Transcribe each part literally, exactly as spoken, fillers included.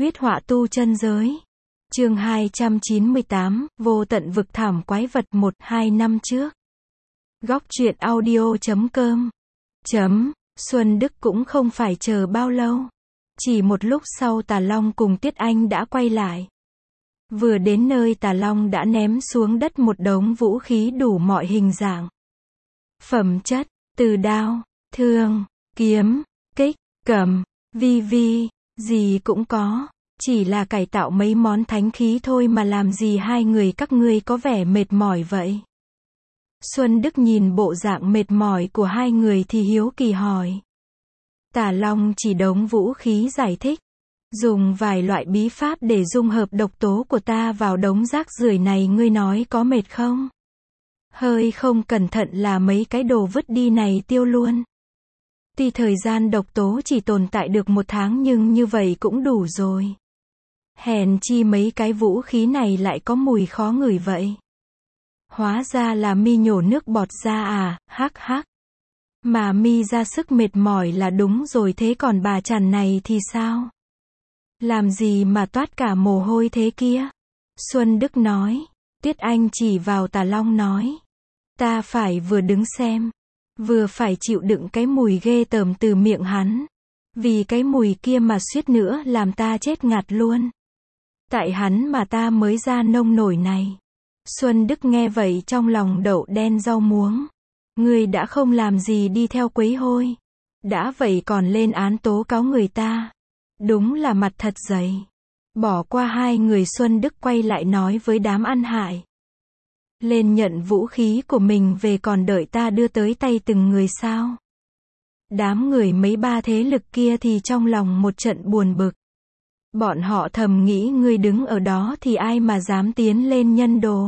Huyết họa tu chân giới. Chương hai trăm chín mươi tám, vô tận vực thảm quái vật một, hai năm trước. Góc truyện audio chấm com. Chấm, Xuân Đức cũng không phải chờ bao lâu. Chỉ một lúc sau Tà Long cùng Tiết Anh đã quay lại. Vừa đến nơi Tà Long đã ném xuống đất một đống vũ khí đủ mọi hình dạng. Phẩm chất, từ đao, thương, kiếm, kích, cầm, vi vi, gì cũng có. Chỉ là cải tạo mấy món thánh khí thôi mà làm gì hai người các ngươi có vẻ mệt mỏi vậy? Xuân Đức nhìn bộ dạng mệt mỏi của hai người thì hiếu kỳ hỏi. Tà Long chỉ đống vũ khí giải thích. Dùng vài loại bí pháp để dung hợp độc tố của ta vào đống rác rưởi này, ngươi nói có mệt không? Hơi không cẩn thận là mấy cái đồ vứt đi này tiêu luôn. Tuy thời gian độc tố chỉ tồn tại được một tháng nhưng như vậy cũng đủ rồi. Hèn chi mấy cái vũ khí này lại có mùi khó ngửi vậy. Hóa ra là mi nhổ nước bọt ra à, hắc hắc. Mà mi ra sức mệt mỏi là đúng rồi, thế còn bà chằn này thì sao? Làm gì mà toát cả mồ hôi thế kia? Xuân Đức nói. Tiết Anh chỉ vào Tà Long nói. Ta phải vừa đứng xem, vừa phải chịu đựng cái mùi ghê tởm từ miệng hắn. Vì cái mùi kia mà suýt nữa làm ta chết ngạt luôn. Tại hắn mà ta mới ra nông nổi này. Xuân Đức nghe vậy trong lòng đậu đen rau muống. Ngươi đã không làm gì đi theo quấy hôi. Đã vậy còn lên án tố cáo người ta. Đúng là mặt thật dày. Bỏ qua hai người, Xuân Đức quay lại nói với đám ăn hại. Lên nhận vũ khí của mình về, còn đợi ta đưa tới tay từng người sao? Đám người mấy ba thế lực kia thì trong lòng một trận buồn bực. Bọn họ thầm nghĩ ngươi đứng ở đó thì ai mà dám tiến lên nhân đồ.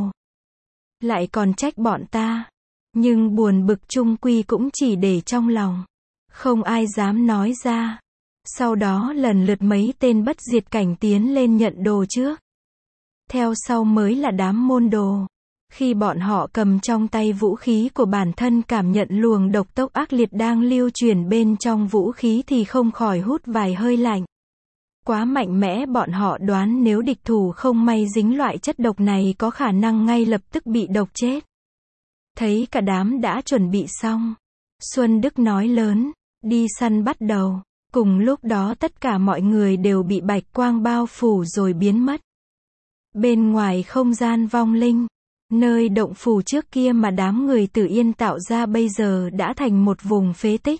Lại còn trách bọn ta. Nhưng buồn bực chung quy cũng chỉ để trong lòng. Không ai dám nói ra. Sau đó lần lượt mấy tên bất diệt cảnh tiến lên nhận đồ trước. Theo sau mới là đám môn đồ. Khi bọn họ cầm trong tay vũ khí của bản thân, cảm nhận luồng độc tốc ác liệt đang lưu truyền bên trong vũ khí thì không khỏi hút vài hơi lạnh. Quá mạnh mẽ, bọn họ đoán nếu địch thủ không may dính loại chất độc này có khả năng ngay lập tức bị độc chết. Thấy cả đám đã chuẩn bị xong, Xuân Đức nói lớn, đi săn bắt đầu. Cùng lúc đó tất cả mọi người đều bị bạch quang bao phủ rồi biến mất. Bên ngoài không gian vong linh, nơi động phủ trước kia mà đám người Tử Yên tạo ra bây giờ đã thành một vùng phế tích.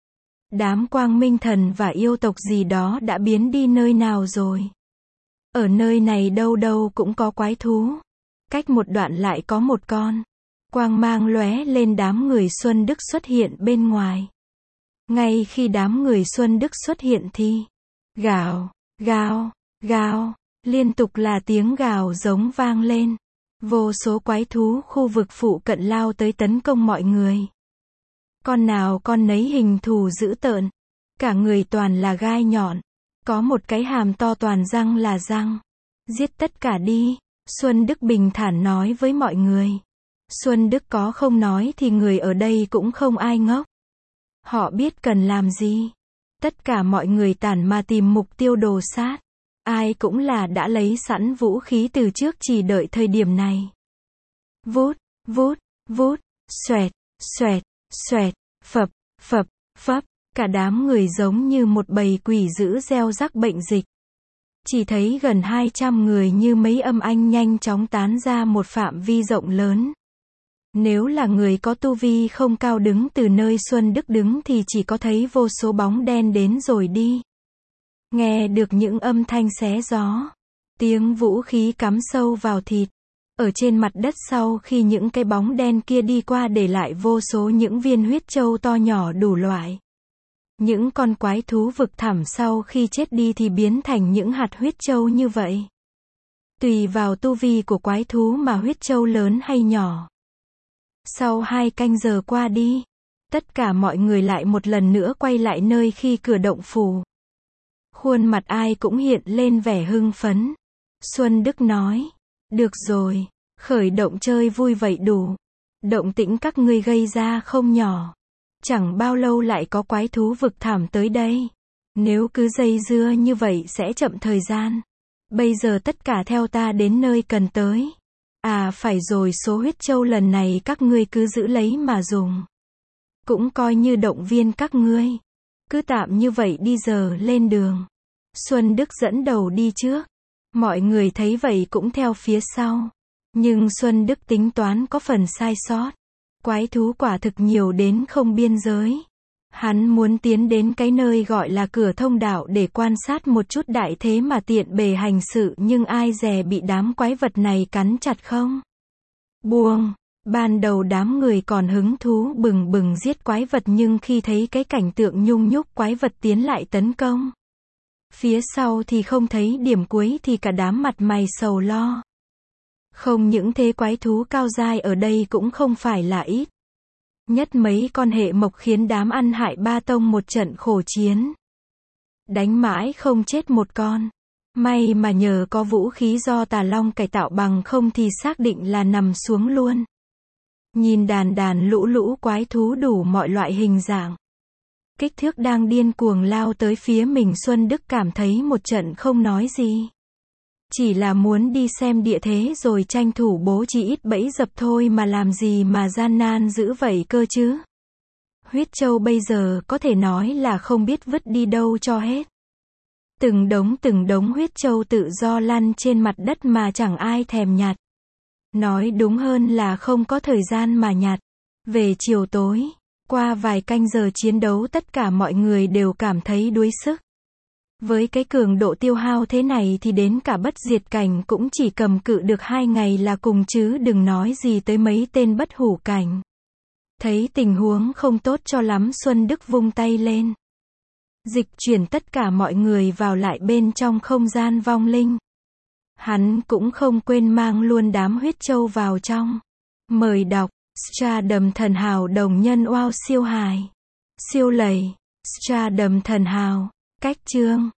Đám quang minh thần và yêu tộc gì đó đã biến đi nơi nào rồi? Ở nơi này đâu đâu cũng có quái thú. Cách một đoạn lại có một con. Quang mang lóe lên, đám người Xuân Đức xuất hiện bên ngoài. Ngay khi đám người Xuân Đức xuất hiện thì gào, gào, gào, liên tục là tiếng gào giống vang lên. Vô số quái thú khu vực phụ cận lao tới tấn công mọi người. Con nào con nấy hình thù dữ tợn. Cả người toàn là gai nhọn. Có một cái hàm to toàn răng là răng. Giết tất cả đi. Xuân Đức bình thản nói với mọi người. Xuân Đức có không nói thì người ở đây cũng không ai ngốc. Họ biết cần làm gì. Tất cả mọi người tản mà tìm mục tiêu đồ sát. Ai cũng là đã lấy sẵn vũ khí từ trước, chỉ đợi thời điểm này. Vút, vút, vút, xoẹt, xoẹt, xoẹt, phập, phập, phập. Cả đám người giống như một bầy quỷ dữ gieo rắc bệnh dịch. Chỉ thấy gần hai trăm người như mấy âm anh nhanh chóng tán ra một phạm vi rộng lớn. Nếu là người có tu vi không cao đứng từ nơi Xuân Đức đứng thì chỉ có thấy vô số bóng đen đến rồi đi. Nghe được những âm thanh xé gió, tiếng vũ khí cắm sâu vào thịt. Ở trên mặt đất sau khi những cái bóng đen kia đi qua để lại vô số những viên huyết châu to nhỏ đủ loại. Những con quái thú vực thẳm sau khi chết đi thì biến thành những hạt huyết châu như vậy. Tùy vào tu vi của quái thú mà huyết châu lớn hay nhỏ. Sau hai canh giờ qua đi, tất cả mọi người lại một lần nữa quay lại nơi khi cửa động phủ. Khuôn mặt ai cũng hiện lên vẻ hưng phấn. Xuân Đức nói, được rồi, khởi động chơi vui vậy đủ. Động tĩnh các ngươi gây ra không nhỏ. Chẳng bao lâu lại có quái thú vực thảm tới đây. Nếu cứ dây dưa như vậy sẽ chậm thời gian. Bây giờ tất cả theo ta đến nơi cần tới. À phải rồi, số huyết châu lần này các ngươi cứ giữ lấy mà dùng. Cũng coi như động viên các ngươi. Cứ tạm như vậy đi, giờ lên đường. Xuân Đức dẫn đầu đi trước. Mọi người thấy vậy cũng theo phía sau. Nhưng Xuân Đức tính toán có phần sai sót. Quái thú quả thực nhiều đến không biên giới. Hắn muốn tiến đến cái nơi gọi là cửa thông đạo để quan sát một chút đại thế mà tiện bề hành sự, nhưng ai dè bị đám quái vật này cắn chặt không buông. Ban đầu đám người còn hứng thú bừng bừng giết quái vật, nhưng khi thấy cái cảnh tượng nhung nhúc quái vật tiến lại tấn công phía sau thì không thấy điểm cuối thì cả đám mặt mày sầu lo. Không những thế, quái thú cao giai ở đây cũng không phải là ít. Nhất mấy con hệ mộc khiến đám ăn hại ba tông một trận khổ chiến. Đánh mãi không chết một con. May mà nhờ có vũ khí do Tà Long cải tạo, bằng không thì xác định là nằm xuống luôn. Nhìn đàn đàn lũ lũ quái thú đủ mọi loại hình dạng, kích thước đang điên cuồng lao tới phía mình, Xuân Đức cảm thấy một trận không nói gì. Chỉ là muốn đi xem địa thế rồi tranh thủ bố trí ít bẫy dập thôi mà, làm gì mà gian nan dữ vậy cơ chứ. Huyết châu bây giờ có thể nói là không biết vứt đi đâu cho hết. Từng đống từng đống huyết châu tự do lăn trên mặt đất mà chẳng ai thèm nhặt. Nói đúng hơn là không có thời gian mà nhặt. Về chiều tối, qua vài canh giờ chiến đấu, tất cả mọi người đều cảm thấy đuối sức. Với cái cường độ tiêu hao thế này thì đến cả bất diệt cảnh cũng chỉ cầm cự được hai ngày là cùng, chứ đừng nói gì tới mấy tên bất hủ cảnh. Thấy tình huống không tốt cho lắm, Xuân Đức vung tay lên. Dịch chuyển tất cả mọi người vào lại bên trong không gian vong linh. Hắn cũng không quên mang luôn đám huyết châu vào trong. Mời đọc Stardom Thần Hào đồng nhân wow siêu hài. Siêu lầy. Stardom Thần Hào. Cách chương